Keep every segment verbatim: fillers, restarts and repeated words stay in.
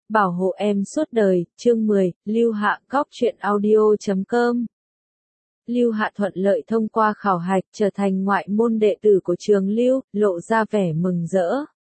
Bảo hộ em suốt đời, chương mười, Lưu Hạ Góc truyện audio chấm com. Lưu Hạ thuận lợi thông qua khảo hạch, trở thành ngoại môn đệ tử của trường Lưu, lộ ra vẻ mừng rỡ.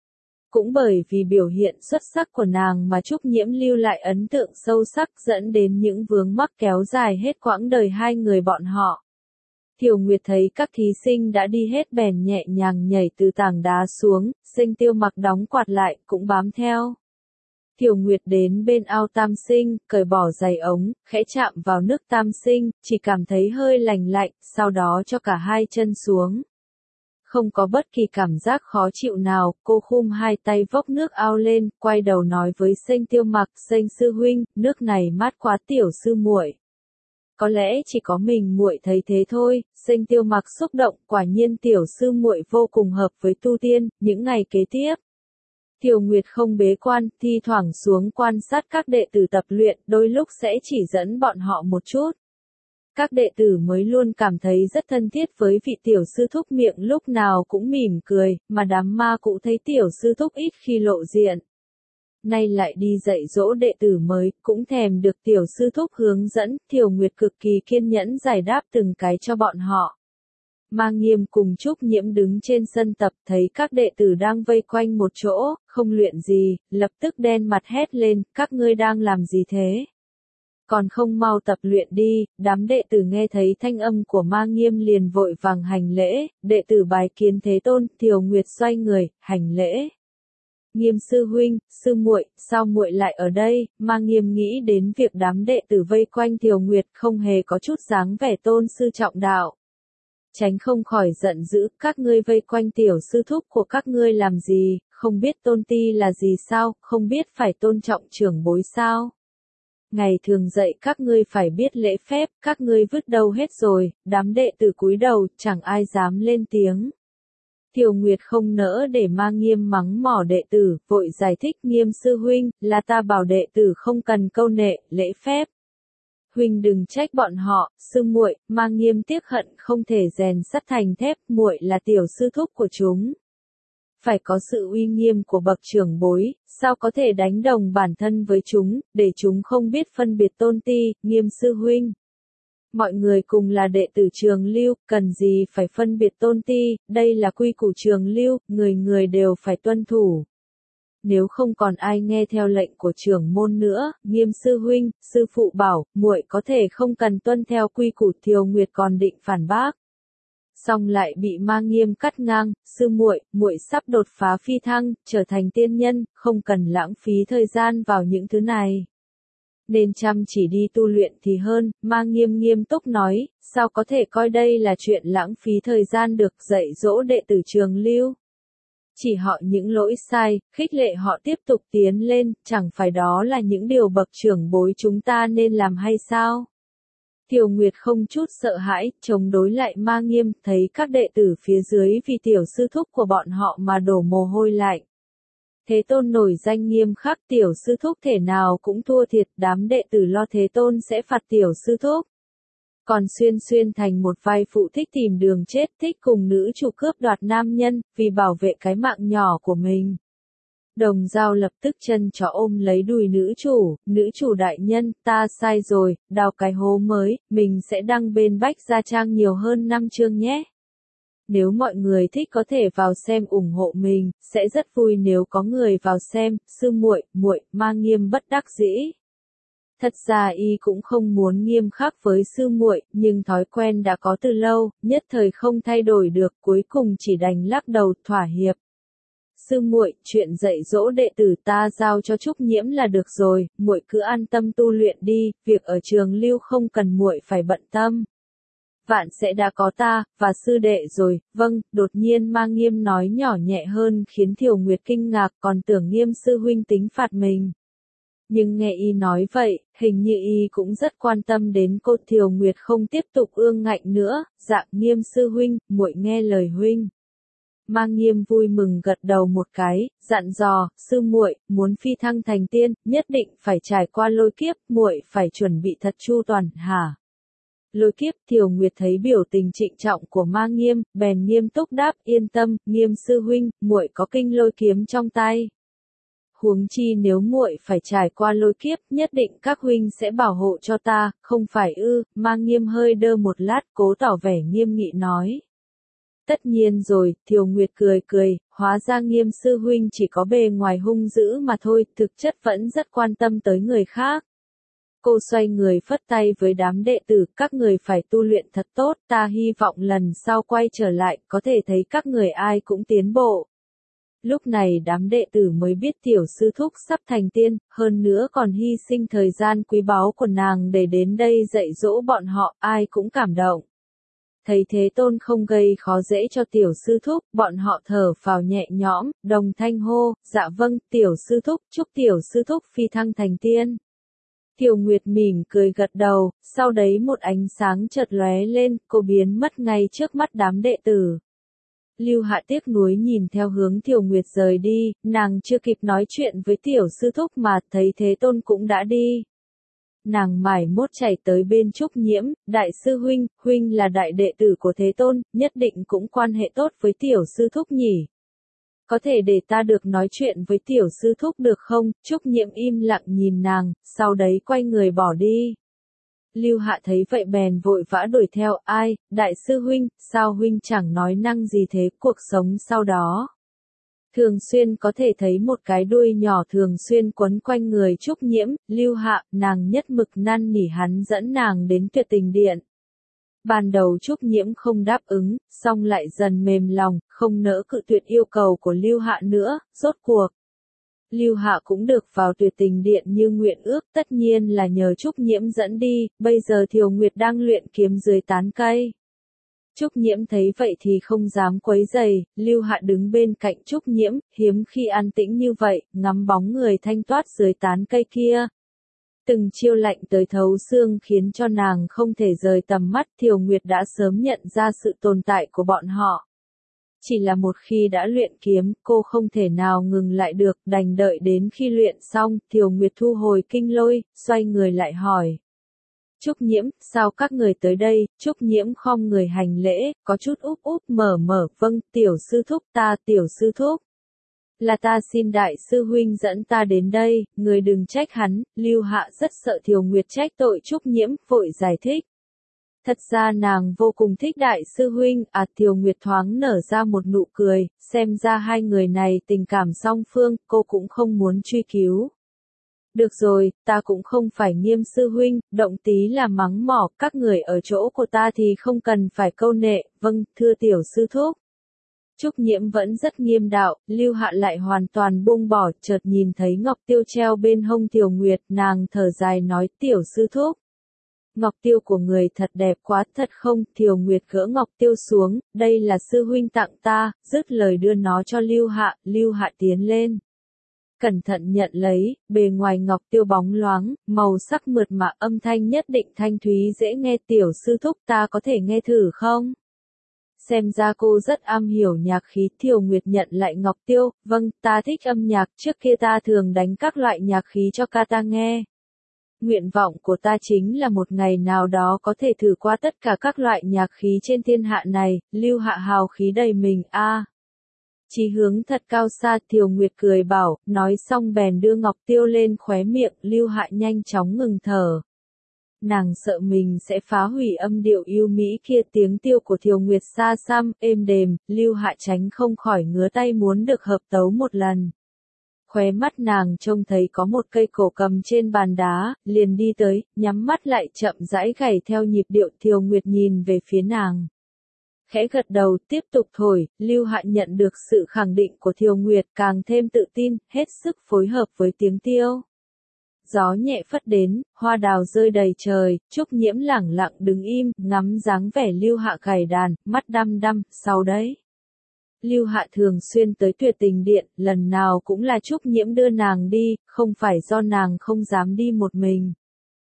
Cũng bởi vì biểu hiện xuất sắc của nàng mà Trúc Nhiễm lưu lại ấn tượng sâu sắc, dẫn đến những vướng mắc kéo dài hết quãng đời hai người bọn họ. Thiều Nguyệt thấy các thí sinh đã đi hết bèn nhẹ nhàng nhảy từ tảng đá xuống, Sinh Tiêu Mặc đóng quạt lại, cũng bám theo. Thiều Nguyệt đến bên ao tam sinh, cởi bỏ giày ống, khẽ chạm vào nước tam sinh, chỉ cảm thấy hơi lành lạnh, sau đó cho cả hai chân xuống. Không có bất kỳ cảm giác khó chịu nào, cô khum hai tay vốc nước ao lên, quay đầu nói với Sinh Tiêu Mặc, Sinh sư huynh, nước này mát quá tiểu sư muội. Có lẽ chỉ có mình muội thấy thế thôi. Sinh Tiêu Mặc xúc động, quả nhiên tiểu sư muội vô cùng hợp với tu tiên. Những ngày kế tiếp, Thiều Nguyệt không bế quan, thi thoảng xuống quan sát các đệ tử tập luyện, đôi lúc sẽ chỉ dẫn bọn họ một chút. Các đệ tử mới luôn cảm thấy rất thân thiết với vị tiểu sư thúc, miệng lúc nào cũng mỉm cười, mà đám ma cụ thấy tiểu sư thúc ít khi lộ diện. Nay lại đi dạy dỗ đệ tử mới, cũng thèm được tiểu sư thúc hướng dẫn. Thiều Nguyệt cực kỳ kiên nhẫn giải đáp từng cái cho bọn họ. Ma Nghiêm cùng Trúc Nhiễm đứng trên sân tập, thấy các đệ tử đang vây quanh một chỗ, không luyện gì, lập tức đen mặt hét lên, các ngươi đang làm gì thế? Còn không mau tập luyện đi. Đám đệ tử nghe thấy thanh âm của Ma Nghiêm liền vội vàng hành lễ, đệ tử bái kiến Thế Tôn. Thiều Nguyệt xoay người, hành lễ. Nghiêm sư huynh, sư muội, sao muội lại ở đây? Ma Nghiêm nghĩ đến việc đám đệ tử vây quanh Thiều Nguyệt không hề có chút dáng vẻ tôn sư trọng đạo. Tránh không khỏi giận dữ, các ngươi vây quanh tiểu sư thúc của các ngươi làm gì, không biết tôn ti là gì sao, không biết phải tôn trọng trưởng bối sao? Ngày thường dạy các ngươi phải biết lễ phép, các ngươi vứt đâu hết rồi? Đám đệ tử cúi đầu, chẳng ai dám lên tiếng. Thiều Nguyệt không nỡ để Ma Nghiêm mắng mỏ đệ tử, vội giải thích, Nghiêm sư huynh, là ta bảo đệ tử không cần câu nệ, lễ phép. Huynh đừng trách bọn họ. Sư muội. Ma Nghiêm tiếc hận không thể rèn sắt thành thép, muội là tiểu sư thúc của chúng. Phải có sự uy nghiêm của bậc trưởng bối, sao có thể đánh đồng bản thân với chúng, để chúng không biết phân biệt tôn ti. Nghiêm sư huynh, mọi người cùng là đệ tử trường Lưu, cần gì phải phân biệt tôn ti, đây là quy củ trường Lưu, người người đều phải tuân thủ. Nếu không còn ai nghe theo lệnh của trưởng môn nữa. Nghiêm sư huynh, sư phụ bảo, muội có thể không cần tuân theo quy củ. Thiều Nguyệt còn định phản bác, xong lại bị Ma Nghiêm cắt ngang, sư muội, muội sắp đột phá phi thăng, trở thành tiên nhân, không cần lãng phí thời gian vào những thứ này. Nên chăm chỉ đi tu luyện thì hơn. Ma Nghiêm nghiêm túc nói, sao có thể coi đây là chuyện lãng phí thời gian được, dạy dỗ đệ tử trường Lưu. Chỉ họ những lỗi sai, khích lệ họ tiếp tục tiến lên, chẳng phải đó là những điều bậc trưởng bối chúng ta nên làm hay sao? Thiều Nguyệt không chút sợ hãi, chống đối lại Ma Nghiêm, thấy các đệ tử phía dưới vì tiểu sư thúc của bọn họ mà đổ mồ hôi lạnh. Thế Tôn nổi danh nghiêm khắc, tiểu sư thúc thể nào cũng thua thiệt, đám đệ tử lo Thế Tôn sẽ phạt tiểu sư thúc. Còn Xuyên Xuyên thành một vai phụ thích tìm đường chết, thích cùng nữ chủ cướp đoạt nam nhân, vì bảo vệ cái mạng nhỏ của mình. Đồng Dao lập tức chân chó ôm lấy đùi nữ chủ, nữ chủ đại nhân, ta sai rồi, đào cái hố mới, mình sẽ đăng bên Bách Gia Trang nhiều hơn năm chương nhé. Nếu mọi người thích có thể vào xem ủng hộ mình, sẽ rất vui nếu có người vào xem. Sư muội, muội. Ma Nghiêm bất đắc dĩ. Thật ra y cũng không muốn nghiêm khắc với sư muội, nhưng thói quen đã có từ lâu, nhất thời không thay đổi được, cuối cùng chỉ đành lắc đầu thỏa hiệp. Sư muội, chuyện dạy dỗ đệ tử ta giao cho Trúc Nhiễm là được rồi, muội cứ an tâm tu luyện đi, việc ở trường Lưu không cần muội phải bận tâm. Vạn sẽ đã có ta và sư đệ rồi. Vâng. Đột nhiên Ma Nghiêm nói nhỏ nhẹ hơn khiến Thiều Nguyệt kinh ngạc, còn tưởng Nghiêm sư huynh tính phạt mình. Nhưng nghe y nói vậy, hình như y cũng rất quan tâm đến cô. Thiều Nguyệt không tiếp tục ương ngạnh nữa, dạng, Nghiêm sư huynh, muội nghe lời huynh. Ma Nghiêm vui mừng gật đầu một cái, dặn dò, sư muội, muốn phi thăng thành tiên, nhất định phải trải qua lôi kiếp, muội phải chuẩn bị thật chu toàn, hả? Lôi kiếp. Thiều Nguyệt thấy biểu tình trịnh trọng của Ma Nghiêm, bèn nghiêm túc đáp, yên tâm, Nghiêm sư huynh, muội có kinh lôi kiếm trong tay. huống chi nếu muội phải trải qua lôi kiếp, nhất định các huynh sẽ bảo hộ cho ta, không phải ư? Mang Nghiêm hơi đơ một lát, cố tỏ vẻ nghiêm nghị nói. Tất nhiên rồi, Thiều Nguyệt cười cười, hóa ra Nghiêm sư huynh chỉ có bề ngoài hung dữ mà thôi, thực chất vẫn rất quan tâm tới người khác. Cô xoay người phất tay với đám đệ tử, các người phải tu luyện thật tốt, ta hy vọng lần sau quay trở lại, có thể thấy các người ai cũng tiến bộ. Lúc này đám đệ tử mới biết tiểu sư thúc sắp thành tiên, hơn nữa còn hy sinh thời gian quý báu của nàng để đến đây dạy dỗ bọn họ, ai cũng cảm động. Thấy Thế Tôn không gây khó dễ cho tiểu sư thúc, bọn họ thở phào nhẹ nhõm, đồng thanh hô, dạ vâng, tiểu sư thúc, chúc tiểu sư thúc phi thăng thành tiên. Thiều Nguyệt mỉm cười gật đầu, sau đấy một ánh sáng chợt lóe lên, cô biến mất ngay trước mắt đám đệ tử. Lưu Hạ tiếc nuối nhìn theo hướng Thiều Nguyệt rời đi, nàng chưa kịp nói chuyện với tiểu sư thúc mà thấy Thế Tôn cũng đã đi. Nàng mải mốt chạy tới bên Trúc Nhiễm, đại sư huynh, huynh là đại đệ tử của Thế Tôn, nhất định cũng quan hệ tốt với tiểu sư thúc nhỉ. Có thể để ta được nói chuyện với tiểu sư thúc được không? Trúc Nhiễm im lặng nhìn nàng, sau đấy quay người bỏ đi. Lưu Hạ thấy vậy bèn vội vã đuổi theo, ai, đại sư huynh, sao huynh chẳng nói năng gì thế, cuộc sống sau đó. Thường xuyên có thể thấy một cái đuôi nhỏ thường xuyên quấn quanh người Trúc Nhiễm, Lưu Hạ, nàng nhất mực năn nỉ hắn dẫn nàng đến Tuyệt Tình Điện. Ban đầu Trúc Nhiễm không đáp ứng, xong lại dần mềm lòng, không nỡ cự tuyệt yêu cầu của Lưu Hạ nữa, rốt cuộc. Lưu Hạ cũng được vào Tuyệt Tình Điện như nguyện ước, tất nhiên là nhờ Trúc Nhiễm dẫn đi, bây giờ Thiều Nguyệt đang luyện kiếm dưới tán cây. Trúc Nhiễm thấy vậy thì không dám quấy rầy, Lưu Hạ đứng bên cạnh Trúc Nhiễm, hiếm khi an tĩnh như vậy, ngắm bóng người thanh toát dưới tán cây kia. Từng chiêu lạnh tới thấu xương khiến cho nàng không thể rời tầm mắt, Thiều Nguyệt đã sớm nhận ra sự tồn tại của bọn họ. Chỉ là một khi đã luyện kiếm, cô không thể nào ngừng lại được, đành đợi đến khi luyện xong, Thiều Nguyệt thu hồi kinh lôi, xoay người lại hỏi. Trúc Nhiễm, sao các người tới đây? Trúc Nhiễm khom người hành lễ, có chút úp úp mở mở, vâng, tiểu sư thúc ta, tiểu sư thúc. Là ta xin đại sư huynh dẫn ta đến đây, người đừng trách hắn. Lưu Hạ rất sợ Thiều Nguyệt trách tội Trúc Nhiễm, vội giải thích. Thật ra nàng vô cùng thích đại sư huynh, à Thiều Nguyệt thoáng nở ra một nụ cười, xem ra hai người này tình cảm song phương, cô cũng không muốn truy cứu. Được rồi, ta cũng không phải Nghiêm sư huynh, động tí là mắng mỏ, các người ở chỗ của ta thì không cần phải câu nệ, vâng, thưa tiểu sư thúc. Trúc Nhiễm vẫn rất nghiêm đạo, Lưu Hạ lại hoàn toàn buông bỏ, chợt nhìn thấy ngọc tiêu treo bên hông Thiều Nguyệt, nàng thở dài nói tiểu sư thúc. Ngọc tiêu của người thật đẹp quá, thật không? Thiều Nguyệt gỡ ngọc tiêu xuống, đây là sư huynh tặng ta, dứt lời đưa nó cho Lưu Hạ, Lưu Hạ tiến lên. Cẩn thận nhận lấy, bề ngoài ngọc tiêu bóng loáng, màu sắc mượt mà, âm thanh nhất định thanh thúy dễ nghe, tiểu sư thúc ta có thể nghe thử không? Xem ra cô rất am hiểu nhạc khí. Thiều Nguyệt nhận lại ngọc tiêu, vâng, ta thích âm nhạc, trước kia ta thường đánh các loại nhạc khí cho ca ta nghe. Nguyện vọng của ta chính là một ngày nào đó có thể thử qua tất cả các loại nhạc khí trên thiên hạ này. Lưu Hạ hào khí đầy mình, a. À. Chí hướng thật cao xa, Thiều Nguyệt cười bảo, nói xong bèn đưa ngọc tiêu lên khóe miệng, Lưu Hạ nhanh chóng ngừng thở. Nàng sợ mình sẽ phá hủy âm điệu yêu mỹ kia, tiếng tiêu của Thiều Nguyệt xa xăm, êm đềm, Lưu Hạ tránh không khỏi ngứa tay muốn được hợp tấu một lần. Khóe mắt nàng trông thấy có một cây cổ cầm trên bàn đá, liền đi tới, nhắm mắt lại chậm rãi gảy theo nhịp điệu. Thiều Nguyệt nhìn về phía nàng. Khẽ gật đầu, tiếp tục thổi, Lưu Hạ nhận được sự khẳng định của Thiều Nguyệt, càng thêm tự tin, hết sức phối hợp với tiếng tiêu. Gió nhẹ phất đến, hoa đào rơi đầy trời, Trúc Nhiễm lẳng lặng đứng im, ngắm dáng vẻ Lưu Hạ gảy đàn, mắt đăm đăm, sau đấy. Lưu Hạ thường xuyên tới Tuyệt Tình Điện, lần nào cũng là Trúc Nhiễm đưa nàng đi, không phải do nàng không dám đi một mình.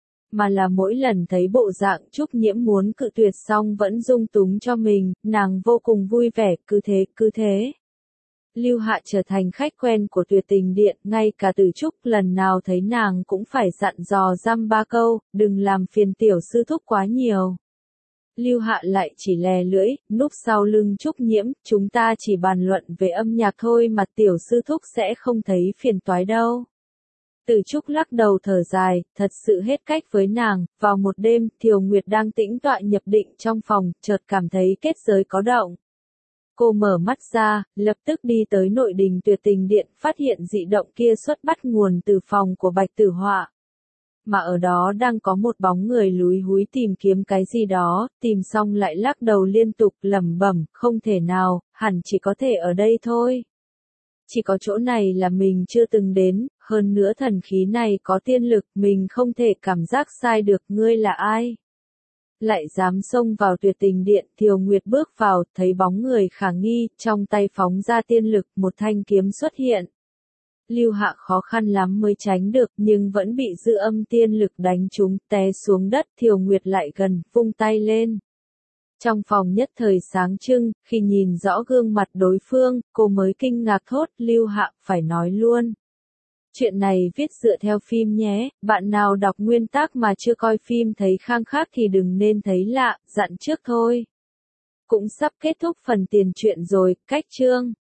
Mà là mỗi lần thấy bộ dạng Trúc Nhiễm muốn cự tuyệt xong vẫn dung túng cho mình, nàng vô cùng vui vẻ, cứ thế, cứ thế. Lưu Hạ trở thành khách quen của Tuyệt Tình Điện, ngay cả Từ Trúc lần nào thấy nàng cũng phải dặn dò dăm ba câu, đừng làm phiền tiểu sư thúc quá nhiều. Lưu Hạ lại chỉ lè lưỡi, núp sau lưng Trúc Nhiễm, chúng ta chỉ bàn luận về âm nhạc thôi mà tiểu sư thúc sẽ không thấy phiền toái đâu. Từ Trúc lắc đầu thở dài, thật sự hết cách với nàng, vào một đêm, Thiều Nguyệt đang tĩnh tọa nhập định trong phòng, chợt cảm thấy kết giới có động. Cô mở mắt ra, lập tức đi tới nội đình Tuyệt Tình Điện, phát hiện dị động kia xuất bắt nguồn từ phòng của Bạch Tử Họa. Mà ở đó đang có một bóng người lúi húi tìm kiếm cái gì đó, tìm xong lại lắc đầu liên tục lẩm bẩm, không thể nào, hẳn chỉ có thể ở đây thôi. Chỉ có chỗ này là mình chưa từng đến, hơn nữa thần khí này có tiên lực, mình không thể cảm giác sai được, ngươi là ai? Lại dám xông vào Tuyệt Tình Điện, Thiều Nguyệt bước vào, thấy bóng người khả nghi, trong tay phóng ra tiên lực, một thanh kiếm xuất hiện. Lưu Hạ khó khăn lắm mới tránh được, nhưng vẫn bị dư âm tiên lực đánh trúng, té xuống đất, Thiều Nguyệt lại gần, vung tay lên. Trong phòng nhất thời sáng trưng, khi nhìn rõ gương mặt đối phương, cô mới kinh ngạc thốt, Lưu Hạ, phải nói luôn. Chuyện này viết dựa theo phim nhé, bạn nào đọc nguyên tác mà chưa coi phim thấy khang khác thì đừng nên thấy lạ, dặn trước thôi. Cũng sắp kết thúc phần tiền truyện rồi, cách chương.